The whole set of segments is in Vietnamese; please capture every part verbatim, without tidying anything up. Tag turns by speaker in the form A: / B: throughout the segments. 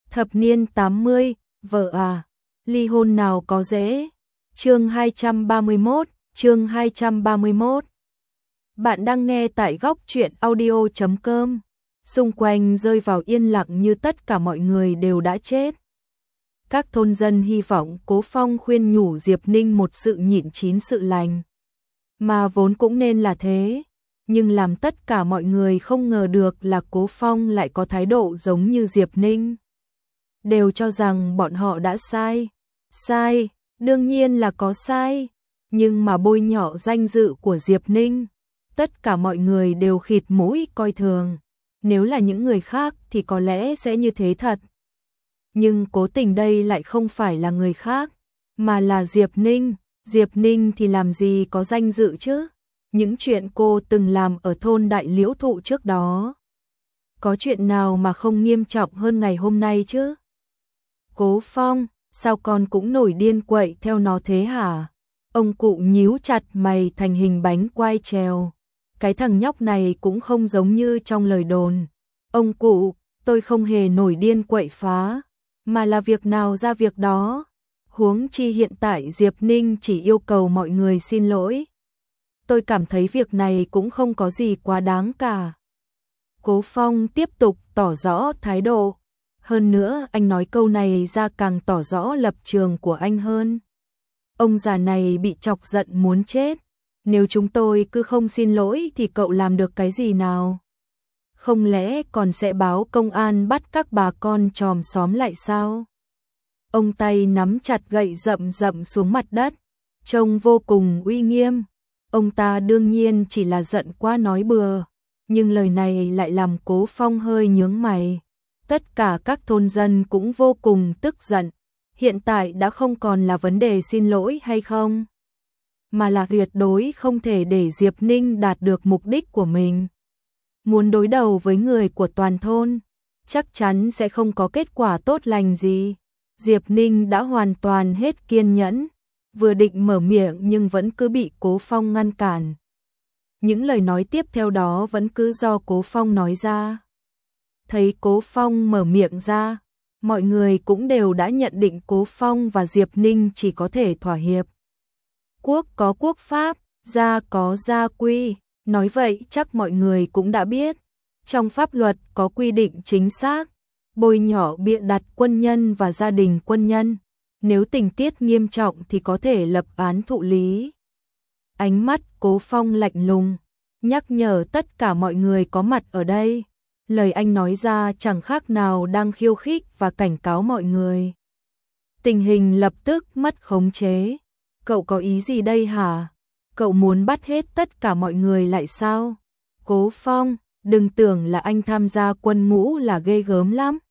A: Thập niên tám mươi, vợ à, ly hôn nào có dễ. Chương hai trăm ba mươi mốt, chương hai trăm ba mươi mốt. Bạn đang nghe tại góc truyện audio chấm com. Xung quanh rơi vào yên lặng như tất cả mọi người đều đã chết. Các thôn dân hy vọng Cố Phong khuyên nhủ Diệp Ninh một sự nhịn chín sự lành. Mà vốn cũng nên là thế. Nhưng làm tất cả mọi người không ngờ được là Cố Phong lại có thái độ giống như Diệp Ninh. Đều cho rằng bọn họ đã sai. Sai, đương nhiên là có sai. Nhưng mà bôi nhọ danh dự của Diệp Ninh. Tất cả mọi người đều khịt mũi coi thường. Nếu là những người khác thì có lẽ sẽ như thế thật. Nhưng cố tình đây lại không phải là người khác, mà là Diệp Ninh. Diệp Ninh thì làm gì có danh dự chứ? Những chuyện cô từng làm ở thôn Đại Liễu Thụ trước đó. Có chuyện nào mà không nghiêm trọng hơn ngày hôm nay chứ? Cố Phong, sao con cũng nổi điên quậy theo nó thế hả? Ông cụ nhíu chặt mày thành hình bánh quai trèo. Cái thằng nhóc này cũng không giống như trong lời đồn. Ông cụ, tôi không hề nổi điên quậy phá, mà là việc nào ra việc đó. Huống chi hiện tại Diệp Ninh chỉ yêu cầu mọi người xin lỗi. Tôi cảm thấy việc này cũng không có gì quá đáng cả. Cố Phong tiếp tục tỏ rõ thái độ. Hơn nữa anh nói câu này ra càng tỏ rõ lập trường của anh hơn. Ông già này bị chọc giận muốn chết. Nếu chúng tôi cứ không xin lỗi thì cậu làm được cái gì nào? Không lẽ còn sẽ báo công an bắt các bà con chòm xóm lại sao? Ông tay nắm chặt gậy rậm rậm xuống mặt đất, trông vô cùng uy nghiêm. Ông ta đương nhiên chỉ là giận quá nói bừa, nhưng lời này lại làm Cố Phong hơi nhướng mày. Tất cả các thôn dân cũng vô cùng tức giận. Hiện tại đã không còn là vấn đề xin lỗi hay không, mà là tuyệt đối không thể để Diệp Ninh đạt được mục đích của mình. Muốn đối đầu với người của toàn thôn, chắc chắn sẽ không có kết quả tốt lành gì. Diệp Ninh đã hoàn toàn hết kiên nhẫn, vừa định mở miệng nhưng vẫn cứ bị Cố Phong ngăn cản. Những lời nói tiếp theo đó vẫn cứ do Cố Phong nói ra. Thấy Cố Phong mở miệng ra, mọi người cũng đều đã nhận định Cố Phong và Diệp Ninh chỉ có thể thỏa hiệp. Quốc có quốc pháp, gia có gia quy, nói vậy chắc mọi người cũng đã biết. Trong pháp luật có quy định chính xác, bôi nhọ bịa đặt quân nhân và gia đình quân nhân, nếu tình tiết nghiêm trọng thì có thể lập án thụ lý. Ánh mắt Cố Phong lạnh lùng, nhắc nhở tất cả mọi người có mặt ở đây. Lời anh nói ra chẳng khác nào đang khiêu khích và cảnh cáo mọi người. Tình hình lập tức mất khống chế. Cậu có ý gì đây hả? Cậu muốn bắt hết tất cả mọi người lại sao? Cố Phong, đừng tưởng là anh tham gia quân ngũ là ghê gớm lắm.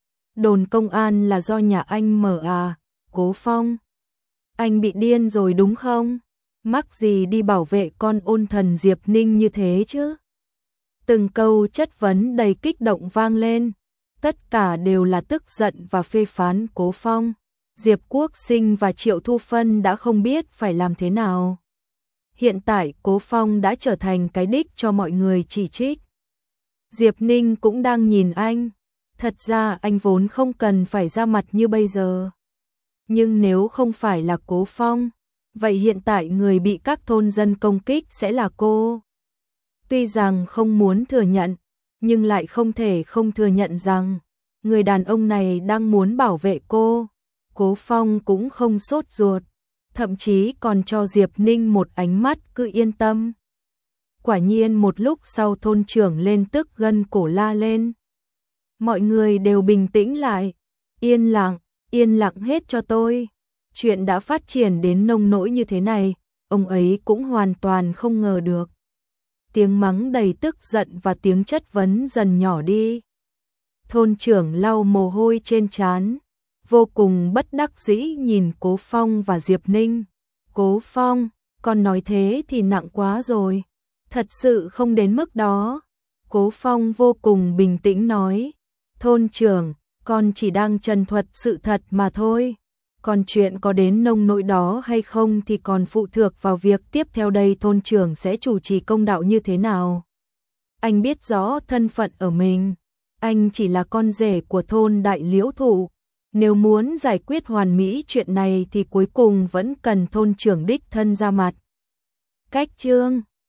A: Đồn công an là do nhà anh mở à? Cố Phong, anh bị điên rồi đúng không? Mắc gì đi bảo vệ con ôn thần Diệp Ninh như thế chứ? Từng câu chất vấn đầy kích động vang lên. Tất cả đều là tức giận và phê phán Cố Phong. Diệp Quốc Sinh và Triệu Thu Phân đã không biết phải làm thế nào. Hiện tại Cố Phong đã trở thành cái đích cho mọi người chỉ trích. Diệp Ninh cũng đang nhìn anh. Thật ra anh vốn không cần phải ra mặt như bây giờ. Nhưng nếu không phải là Cố Phong, vậy hiện tại người bị các thôn dân công kích sẽ là cô. Tuy rằng không muốn thừa nhận, nhưng lại không thể không thừa nhận rằng người đàn ông này đang muốn bảo vệ cô. Cố Phong cũng không sốt ruột, thậm chí còn cho Diệp Ninh một ánh mắt cứ yên tâm. Quả nhiên một lúc sau thôn trưởng lên tức gân cổ la lên. Mọi người đều bình tĩnh lại, yên lặng, yên lặng hết cho tôi. Chuyện đã phát triển đến nông nỗi như thế này, ông ấy cũng hoàn toàn không ngờ được. Tiếng mắng đầy tức giận và tiếng chất vấn dần nhỏ đi. Thôn trưởng lau mồ hôi trên trán, vô cùng bất đắc dĩ nhìn Cố Phong và Diệp Ninh. Cố Phong, con nói thế thì nặng quá rồi. Thật sự không đến mức đó. Cố Phong vô cùng bình tĩnh nói. Thôn trưởng, con chỉ đang trần thuật sự thật mà thôi. Còn chuyện có đến nông nỗi đó hay không thì còn phụ thuộc vào việc tiếp theo đây thôn trưởng sẽ chủ trì công đạo như thế nào. Anh biết rõ thân phận ở mình, anh chỉ là con rể của thôn Đại Liễu Thụ. Nếu muốn giải quyết hoàn mỹ chuyện này thì cuối cùng vẫn cần thôn trưởng đích thân ra mặt. Cách chương